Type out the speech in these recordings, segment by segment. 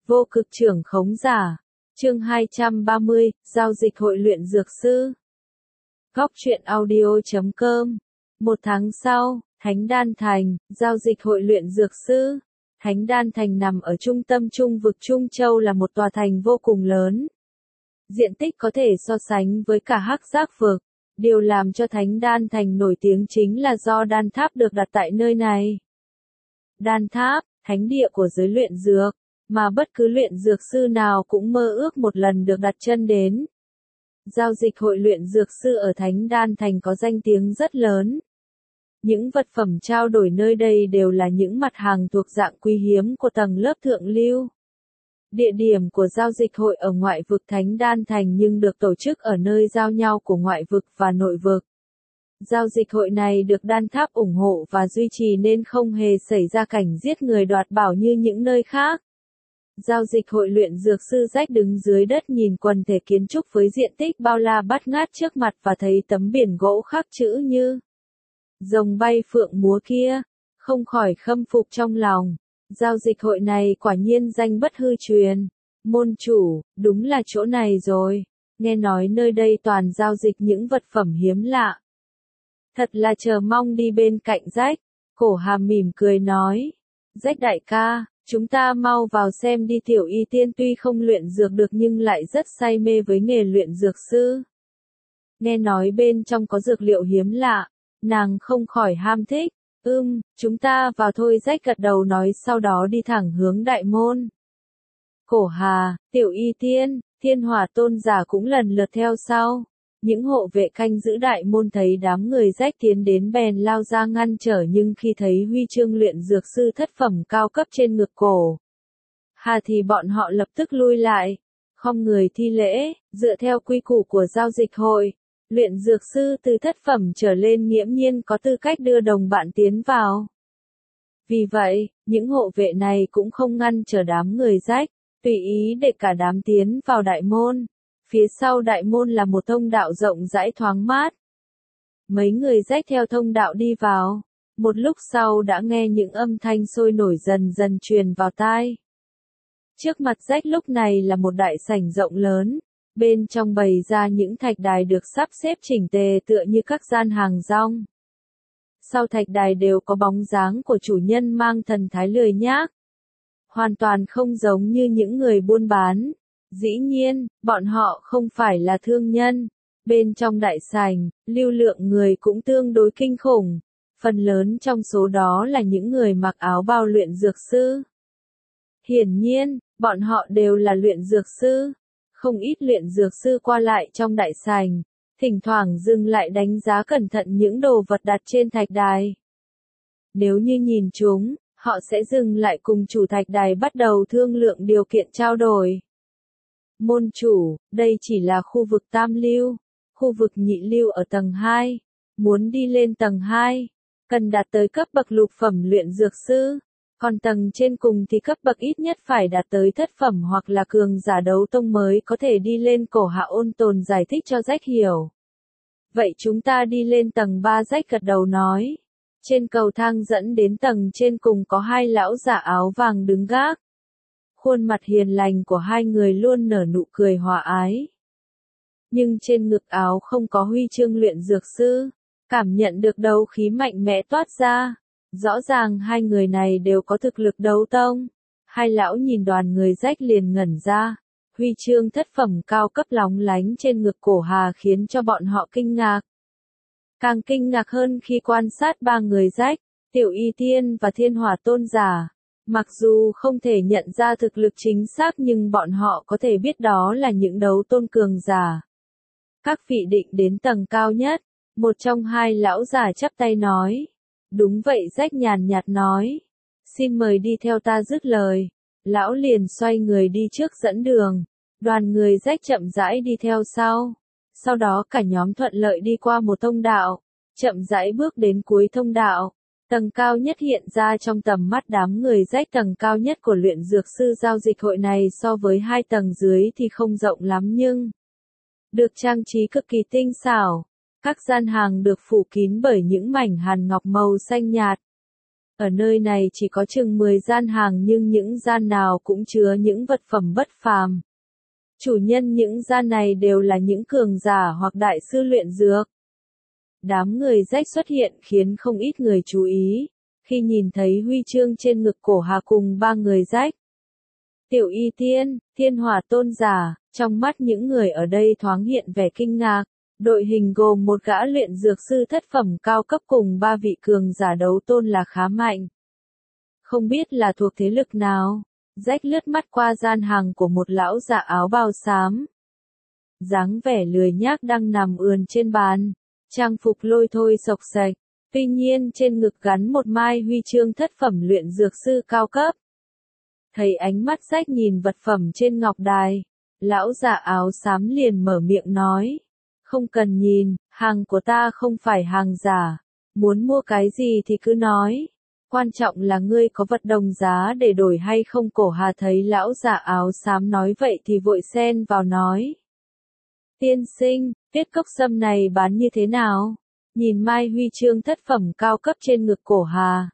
Vô cực trưởng khống giả. Chương 230, Giao dịch hội luyện dược sư. Góc truyện audio.com. Một tháng sau, Thánh Đan Thành, giao dịch hội luyện dược sư. Thánh Đan Thành nằm ở trung tâm trung vực Trung Châu, là một tòa thành vô cùng lớn. Diện tích có thể so sánh với cả Hắc Giác vực. Điều làm cho Thánh Đan Thành nổi tiếng chính là do đan tháp được đặt tại nơi này. Đan tháp, thánh địa của giới luyện dược, mà bất cứ luyện dược sư nào cũng mơ ước một lần được đặt chân đến. Giao dịch hội luyện dược sư ở Thánh Đan Thành có danh tiếng rất lớn. Những vật phẩm trao đổi nơi đây đều là những mặt hàng thuộc dạng quý hiếm của tầng lớp thượng lưu. Địa điểm của giao dịch hội ở ngoại vực Thánh Đan Thành nhưng được tổ chức ở nơi giao nhau của ngoại vực và nội vực. Giao dịch hội này được đan tháp ủng hộ và duy trì nên không hề xảy ra cảnh giết người đoạt bảo như những nơi khác. Giao dịch hội luyện dược sư Rách đứng dưới đất nhìn quần thể kiến trúc với diện tích bao la bát ngát trước mặt và thấy tấm biển gỗ khắc chữ như rồng bay phượng múa kia, không khỏi khâm phục trong lòng. Giao dịch hội này quả nhiên danh bất hư truyền. Môn chủ, đúng là chỗ này rồi. Nghe nói nơi đây toàn giao dịch những vật phẩm hiếm lạ. Thật là chờ mong đi bên cạnh Rách. Cổ Hàm mỉm cười nói. Rách đại ca, chúng ta mau vào xem đi. Tiểu Y Tiên tuy không luyện dược được nhưng lại rất say mê với nghề luyện dược sư. Nghe nói bên trong có dược liệu hiếm lạ, nàng không khỏi ham thích. Chúng ta vào thôi. Rách gật đầu nói, sau đó đi thẳng hướng đại môn. Cổ Hà, Tiểu Y Tiên, Thiên Hỏa Tôn giả cũng lần lượt theo sau. Những hộ vệ canh giữ đại môn thấy đám người Rách tiến đến bèn lao ra ngăn trở, nhưng khi thấy huy chương luyện dược sư thất phẩm cao cấp trên ngực cổ Hà thì bọn họ lập tức lui lại, khom người thi lễ. Dựa theo quy củ của giao dịch hội, luyện dược sư từ thất phẩm trở lên nghiễm nhiên có tư cách đưa đồng bạn tiến vào. Vì vậy, những hộ vệ này cũng không ngăn trở đám người Rách, tùy ý để cả đám tiến vào đại môn. Phía sau đại môn là một thông đạo rộng rãi thoáng mát. Mấy người Rách theo thông đạo đi vào. Một lúc sau đã nghe những âm thanh sôi nổi dần dần truyền vào tai. Trước mặt Rách lúc này là một đại sảnh rộng lớn. Bên trong bày ra những thạch đài được sắp xếp chỉnh tề tựa như các gian hàng rong. Sau thạch đài đều có bóng dáng của chủ nhân mang thần thái lười nhác. Hoàn toàn không giống như những người buôn bán. Dĩ nhiên, bọn họ không phải là thương nhân. Bên trong đại sảnh, lưu lượng người cũng tương đối kinh khủng. Phần lớn trong số đó là những người mặc áo bào luyện dược sư. Hiển nhiên, bọn họ đều là luyện dược sư. Không ít luyện dược sư qua lại trong đại sảnh, thỉnh thoảng dừng lại đánh giá cẩn thận những đồ vật đặt trên thạch đài. Nếu như nhìn chúng, họ sẽ dừng lại cùng chủ thạch đài bắt đầu thương lượng điều kiện trao đổi. Môn chủ, đây chỉ là khu vực tam lưu, khu vực nhị lưu ở tầng 2. Muốn đi lên tầng 2, cần đạt tới cấp bậc lục phẩm luyện dược sư. Còn tầng trên cùng thì cấp bậc ít nhất phải đạt tới thất phẩm hoặc là cường giả đấu tông mới có thể đi lên. Cổ Hạ ôn tồn giải thích cho Rách hiểu. Vậy chúng ta đi lên tầng 3. Rách gật đầu nói. Trên cầu thang dẫn đến tầng trên cùng có hai lão giả áo vàng đứng gác. Khuôn mặt hiền lành của hai người luôn nở nụ cười hòa ái. Nhưng trên ngực áo không có huy chương luyện dược sư. Cảm nhận được đấu khí mạnh mẽ toát ra. Rõ ràng hai người này đều có thực lực đấu tông. Hai lão nhìn đoàn người Rách liền ngẩn ra. Huy chương thất phẩm cao cấp lóng lánh trên ngực Cổ Hà khiến cho bọn họ kinh ngạc. Càng kinh ngạc hơn khi quan sát ba người Rách, Tiểu Y Tiên và Thiên Hỏa Tôn giả. Mặc dù không thể nhận ra thực lực chính xác nhưng bọn họ có thể biết đó là những đấu tôn cường giả. Các vị định đến tầng cao nhất. Một trong hai lão già chắp tay nói. Đúng vậy. Rách nhàn nhạt nói. Xin mời đi theo ta. Dứt lời, lão liền xoay người đi trước dẫn đường. Đoàn người Rách chậm rãi đi theo sau. Sau đó cả nhóm thuận lợi đi qua một thông đạo, chậm rãi bước đến cuối thông đạo. Tầng cao nhất hiện ra trong tầm mắt đám người Rách. Tầng cao nhất của luyện dược sư giao dịch hội này so với hai tầng dưới thì không rộng lắm nhưng được trang trí cực kỳ tinh xảo. Các gian hàng được phủ kín bởi những mảnh hàn ngọc màu xanh nhạt. Ở nơi này chỉ có chừng 10 gian hàng nhưng những gian nào cũng chứa những vật phẩm bất phàm. Chủ nhân những gian này đều là những cường giả hoặc đại sư luyện dược. Đám người rách xuất hiện khiến không ít người chú ý, khi nhìn thấy huy chương trên ngực Cổ Hà cùng ba người rách. Tiểu Y Tiên, Thiên Hỏa Tôn giả, trong mắt những người ở đây thoáng hiện vẻ kinh ngạc. Đội hình gồm một gã luyện dược sư thất phẩm cao cấp cùng ba vị cường giả đấu tôn là khá mạnh. Không biết là thuộc thế lực nào, rách lướt mắt qua gian hàng của một lão già áo bào xám. Dáng vẻ lười nhác đang nằm ườn trên bàn, trang phục lôi thôi xộc xệch, tuy nhiên trên ngực gắn một mai huy chương thất phẩm luyện dược sư cao cấp. Thấy ánh mắt rách nhìn vật phẩm trên ngọc đài, lão già áo xám liền mở miệng nói. Không cần nhìn, hàng của ta không phải hàng giả, muốn mua cái gì thì cứ nói. Quan trọng là ngươi có vật đồng giá để đổi hay không. Cổ Hà thấy lão già áo xám nói vậy thì vội xen vào nói. Tiên sinh, tuyết cốc sâm này bán như thế nào? Nhìn mai huy chương thất phẩm cao cấp trên ngực Cổ Hà.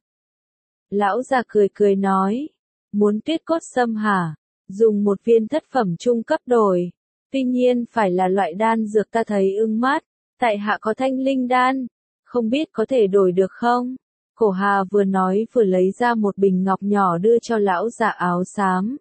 Lão già cười cười nói. Muốn tuyết cốt sâm hả? Dùng một viên thất phẩm trung cấp đổi. Tuy nhiên phải là loại đan dược ta thấy ưng mắt. Tại hạ có thanh linh đan. Không biết có thể đổi được không? Cổ Hà vừa nói vừa lấy ra một bình ngọc nhỏ đưa cho lão già áo xám.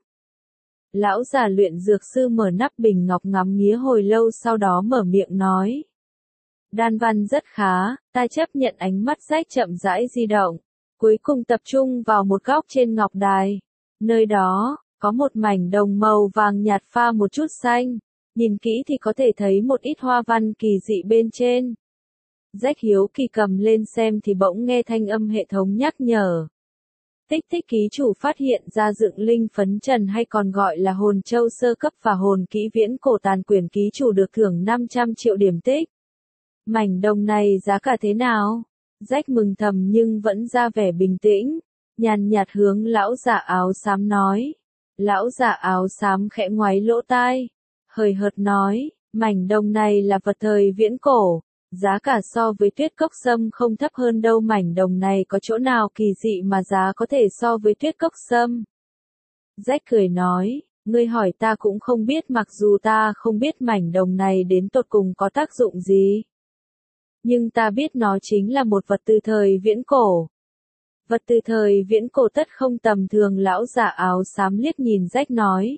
Lão già luyện dược sư mở nắp bình ngọc ngắm nghía hồi lâu sau đó mở miệng nói. Đan văn rất khá, ta chấp nhận. Ánh mắt rách chậm rãi di động. Cuối cùng tập trung vào một góc trên ngọc đài. Nơi đó, có một mảnh đồng màu vàng nhạt pha một chút xanh. Nhìn kỹ thì có thể thấy một ít hoa văn kỳ dị bên trên. Rách hiếu kỳ cầm lên xem thì bỗng nghe thanh âm hệ thống nhắc nhở. Tích tích ký chủ phát hiện ra dựng linh phấn trần hay còn gọi là hồn châu sơ cấp và hồn kỹ viễn cổ tàn quyển ký chủ được thưởng 500 triệu điểm tích. Mảnh đồng này giá cả thế nào? Rách mừng thầm nhưng vẫn ra vẻ bình tĩnh, nhàn nhạt hướng lão già áo xám nói. Lão già áo xám khẽ ngoáy lỗ tai, hời hợt nói, mảnh đồng này là vật thời viễn cổ. Giá cả so với tuyết cốc sâm không thấp hơn đâu. Mảnh đồng này có chỗ nào kỳ dị mà giá có thể so với tuyết cốc sâm? Rách cười nói, ngươi hỏi ta cũng không biết, mặc dù ta không biết mảnh đồng này đến tột cùng có tác dụng gì. Nhưng ta biết nó chính là một vật từ thời viễn cổ. Vật từ thời viễn cổ tất không tầm thường. Lão già áo xám liếc nhìn rách nói.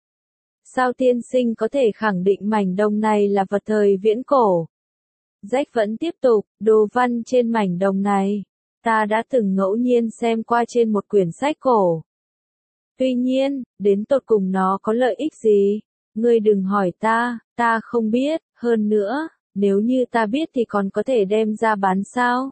Sao tiên sinh có thể khẳng định mảnh đồng này là vật thời viễn cổ? Rách vẫn tiếp tục, đồ văn trên mảnh đồng này, ta đã từng ngẫu nhiên xem qua trên một quyển sách cổ. Tuy nhiên, đến tột cùng nó có lợi ích gì? Ngươi đừng hỏi ta không biết, hơn nữa, nếu như ta biết thì còn có thể đem ra bán sao?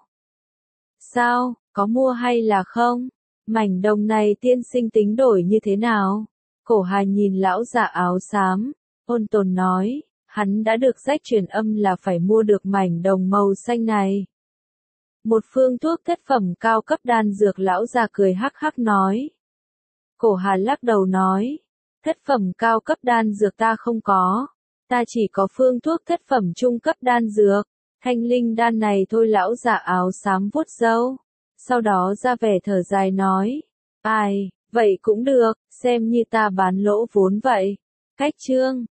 Sao, có mua hay là không? Mảnh đồng này tiên sinh tính đổi như thế nào? Cổ Hà nhìn lão già áo xám, ôn tồn nói. Hắn đã được rách truyền âm là phải mua được mảnh đồng màu xanh này. Một phương thuốc thất phẩm cao cấp đan dược. Lão già cười hắc hắc nói. Cổ Hà lắc đầu nói. Thất phẩm cao cấp đan dược ta không có. Ta chỉ có phương thuốc thất phẩm trung cấp đan dược. Thanh linh đan này thôi. Lão già áo xám vuốt râu. Sau đó ra vẻ thở dài nói. Ai, vậy cũng được, xem như ta bán lỗ vốn vậy. Cách chương